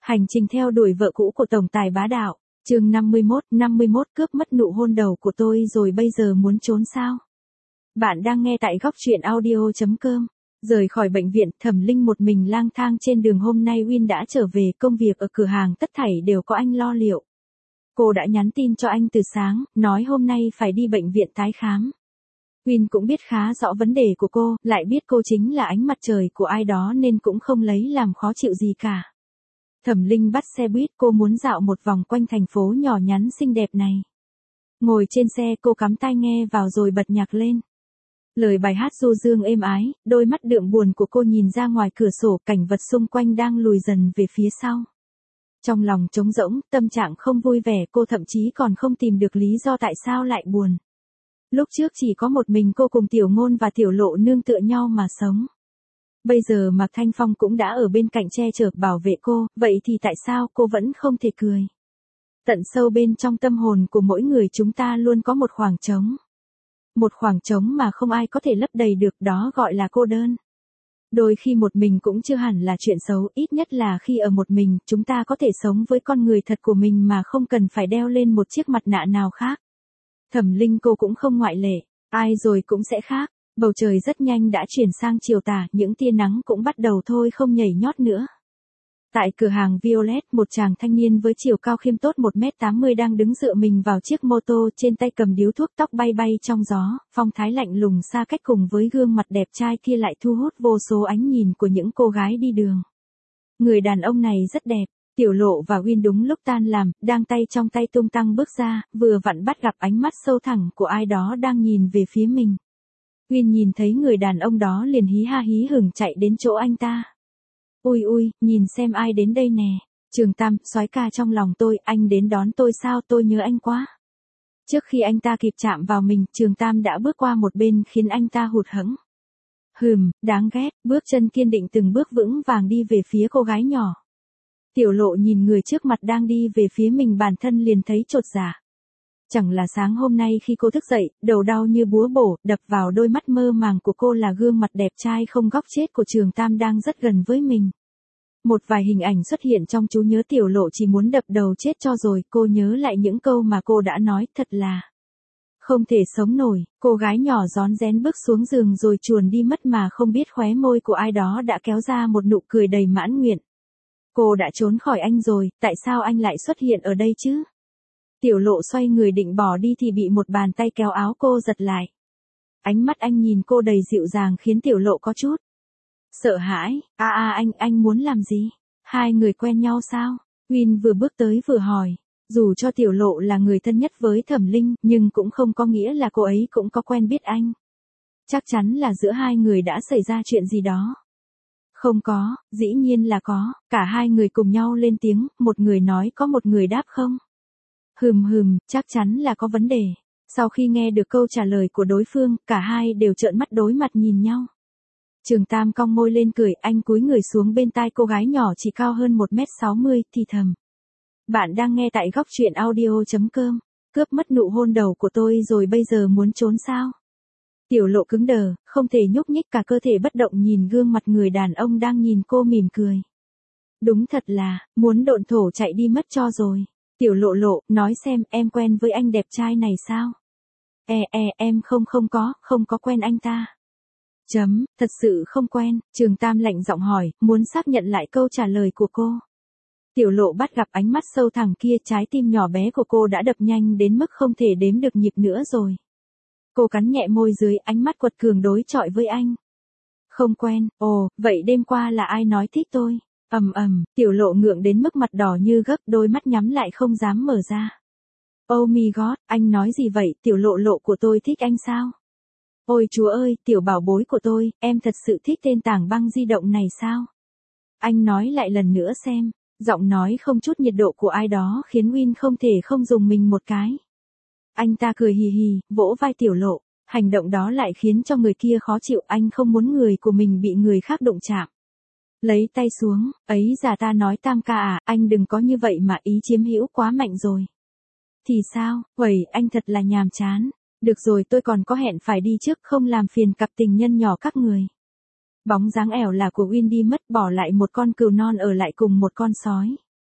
Hành trình theo đuổi vợ cũ của tổng tài bá đạo, chương 51 cướp mất nụ hôn đầu của tôi rồi bây giờ muốn trốn sao? Bạn đang nghe tại góc truyện audio.com. Rời khỏi bệnh viện, Thẩm Linh một mình lang thang trên đường. Hôm nay Win đã trở về, công việc ở cửa hàng tất thảy đều có anh lo liệu. Cô đã nhắn tin cho anh từ sáng, nói hôm nay phải đi bệnh viện tái khám. Win cũng biết khá rõ vấn đề của cô, lại biết cô chính là ánh mặt trời của ai đó nên cũng không lấy làm khó chịu gì cả. Thẩm Linh bắt xe buýt, cô muốn dạo một vòng quanh thành phố nhỏ nhắn xinh đẹp này. Ngồi trên xe cô cắm tai nghe vào rồi bật nhạc lên. Lời bài hát du dương êm ái, đôi mắt đượm buồn của cô nhìn ra ngoài cửa sổ, cảnh vật xung quanh đang lùi dần về phía sau. Trong lòng trống rỗng, tâm trạng không vui vẻ, cô thậm chí còn không tìm được lý do tại sao lại buồn. Lúc trước chỉ có một mình cô cùng Tiểu Ngôn và Tiểu Lộ nương tựa nhau mà sống. Bây giờ Mạc Thanh Phong cũng đã ở bên cạnh che chở bảo vệ cô, vậy thì tại sao cô vẫn không thể cười? Tận sâu bên trong tâm hồn của mỗi người chúng ta luôn có một khoảng trống. Một khoảng trống mà không ai có thể lấp đầy được, đó gọi là cô đơn. Đôi khi một mình cũng chưa hẳn là chuyện xấu, ít nhất là khi ở một mình, chúng ta có thể sống với con người thật của mình mà không cần phải đeo lên một chiếc mặt nạ nào khác. Thẩm Linh cô cũng không ngoại lệ, ai rồi cũng sẽ khác. Bầu trời rất nhanh đã chuyển sang chiều tà, những tia nắng cũng bắt đầu thôi không nhảy nhót nữa. Tại cửa hàng Violet, một chàng thanh niên với chiều cao khiêm tốt 1m80 đang đứng dựa mình vào chiếc mô tô, trên tay cầm điếu thuốc, tóc bay bay trong gió, phong thái lạnh lùng xa cách cùng với gương mặt đẹp trai kia lại thu hút vô số ánh nhìn của những cô gái đi đường. Người đàn ông này rất đẹp. Tiểu Lộ và Win đúng lúc tan làm, đang tay trong tay tung tăng bước ra, vừa vặn bắt gặp ánh mắt sâu thẳm của ai đó đang nhìn về phía mình. Win nhìn thấy người đàn ông đó liền hí ha hí hửng chạy đến chỗ anh ta. Ui ui, nhìn xem ai đến đây nè. Trường Tam, soái ca trong lòng tôi, anh đến đón tôi sao, tôi nhớ anh quá. Trước khi anh ta kịp chạm vào mình, Trường Tam đã bước qua một bên khiến anh ta hụt hẫng. Đáng ghét, bước chân kiên định từng bước vững vàng đi về phía cô gái nhỏ. Tiểu Lộ nhìn người trước mặt đang đi về phía mình, bản thân liền thấy chột dạ. Chẳng là sáng hôm nay khi cô thức dậy, đầu đau như búa bổ, đập vào đôi mắt mơ màng của cô là gương mặt đẹp trai không góc chết của Trường Tam đang rất gần với mình. Một vài hình ảnh xuất hiện trong trí nhớ Tiểu Lộ chỉ muốn đập đầu chết cho rồi, cô nhớ lại những câu mà cô đã nói, thật là không thể sống nổi. Cô gái nhỏ rón rén bước xuống giường rồi chuồn đi mất mà không biết khóe môi của ai đó đã kéo ra một nụ cười đầy mãn nguyện. Cô đã trốn khỏi anh rồi, tại sao anh lại xuất hiện ở đây chứ? Tiểu Lộ xoay người định bỏ đi thì bị một bàn tay kéo áo cô giật lại. Ánh mắt anh nhìn cô đầy dịu dàng khiến Tiểu Lộ có chút sợ hãi. Anh muốn làm gì? Hai người quen nhau sao? Win vừa bước tới vừa hỏi. Dù cho Tiểu Lộ là người thân nhất với Thẩm Linh, nhưng cũng không có nghĩa là cô ấy cũng có quen biết anh. Chắc chắn là giữa hai người đã xảy ra chuyện gì đó. Không có, dĩ nhiên là có. Cả hai người cùng nhau lên tiếng, một người nói có, một người đáp không. Chắc chắn là có vấn đề. Sau khi nghe được câu trả lời của đối phương, cả hai đều trợn mắt đối mặt nhìn nhau. Trường Tam cong môi lên cười, anh cúi người xuống bên tai cô gái nhỏ chỉ cao hơn 1m60, thì thầm. Bạn đang nghe tại góc truyện audio.com. Cướp mất nụ hôn đầu của tôi rồi bây giờ muốn trốn sao? Tiểu Lộ cứng đờ, không thể nhúc nhích, cả cơ thể bất động nhìn gương mặt người đàn ông đang nhìn cô mỉm cười. Đúng thật là, muốn độn thổ chạy đi mất cho rồi. Tiểu Lộ, nói xem, em quen với anh đẹp trai này sao? Em không có quen anh ta. Thật sự không quen, Trường Tam lạnh giọng hỏi, muốn xác nhận lại câu trả lời của cô. Tiểu Lộ bắt gặp ánh mắt sâu thẳm kia, trái tim nhỏ bé của cô đã đập nhanh đến mức không thể đếm được nhịp nữa rồi. Cô cắn nhẹ môi dưới, ánh mắt quật cường đối chọi với anh. Không quen, vậy đêm qua là ai nói thích tôi? Tiểu Lộ ngượng đến mức mặt đỏ như gấc, đôi mắt nhắm lại không dám mở ra. Oh my god, anh nói gì vậy? Tiểu Lộ của tôi thích anh sao? Ôi chúa ơi, tiểu bảo bối của tôi, em thật sự thích tên tảng băng di động này sao? Anh nói lại lần nữa xem. Giọng nói không chút nhiệt độ của ai đó khiến Win không thể không dùng mình một cái. Anh ta cười hì hì, vỗ vai Tiểu Lộ. Hành động đó lại khiến cho người kia khó chịu, anh không muốn người của mình bị người khác đụng chạm. Lấy tay xuống, ấy già, ta nói Tam ca à, anh đừng có như vậy mà, ý chiếm hữu quá mạnh rồi. Thì sao, anh thật là nhàm chán. Được rồi, tôi còn có hẹn phải đi trước, không làm phiền cặp tình nhân nhỏ các người. Bóng dáng ẻo là của Win đi mất, bỏ lại một con cừu non ở lại cùng một con sói.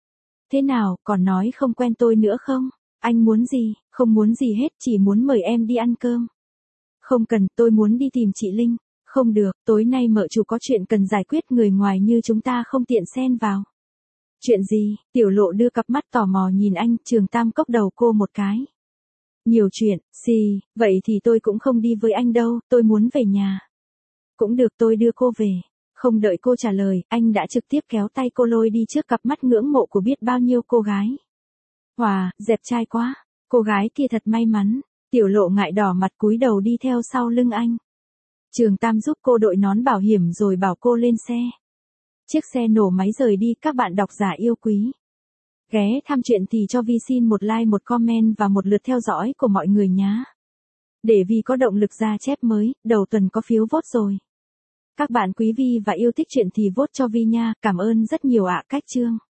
Thế nào, còn nói không quen tôi nữa không? Anh muốn gì? Không muốn gì hết, chỉ muốn mời em đi ăn cơm. Không cần, tôi muốn đi tìm chị Linh. Không được, tối nay mợ chủ có chuyện cần giải quyết, người ngoài như chúng ta không tiện xen vào. Chuyện gì? Tiểu Lộ đưa cặp mắt tò mò nhìn anh, Trường Tam cốc đầu cô một cái. Nhiều chuyện, vậy thì tôi cũng không đi với anh đâu, tôi muốn về nhà. Cũng được, tôi đưa cô về. Không đợi cô trả lời, anh đã trực tiếp kéo tay cô lôi đi trước cặp mắt ngưỡng mộ của biết bao nhiêu cô gái. Wow, đẹp trai quá. Cô gái kia thật may mắn. Tiểu Lộ ngại đỏ mặt cúi đầu đi theo sau lưng anh. Trường Tam giúp cô đội nón bảo hiểm rồi bảo cô lên xe. Chiếc xe nổ máy rời đi. Các bạn độc giả yêu quý, ghé thăm chuyện thì cho Vi xin một like, một comment và một lượt theo dõi của mọi người nhé. Để Vi có động lực ra chép mới, đầu tuần có phiếu vote rồi. Các bạn quý Vi và yêu thích chuyện thì vote cho Vi nha, cảm ơn rất nhiều ạ. Cách chương.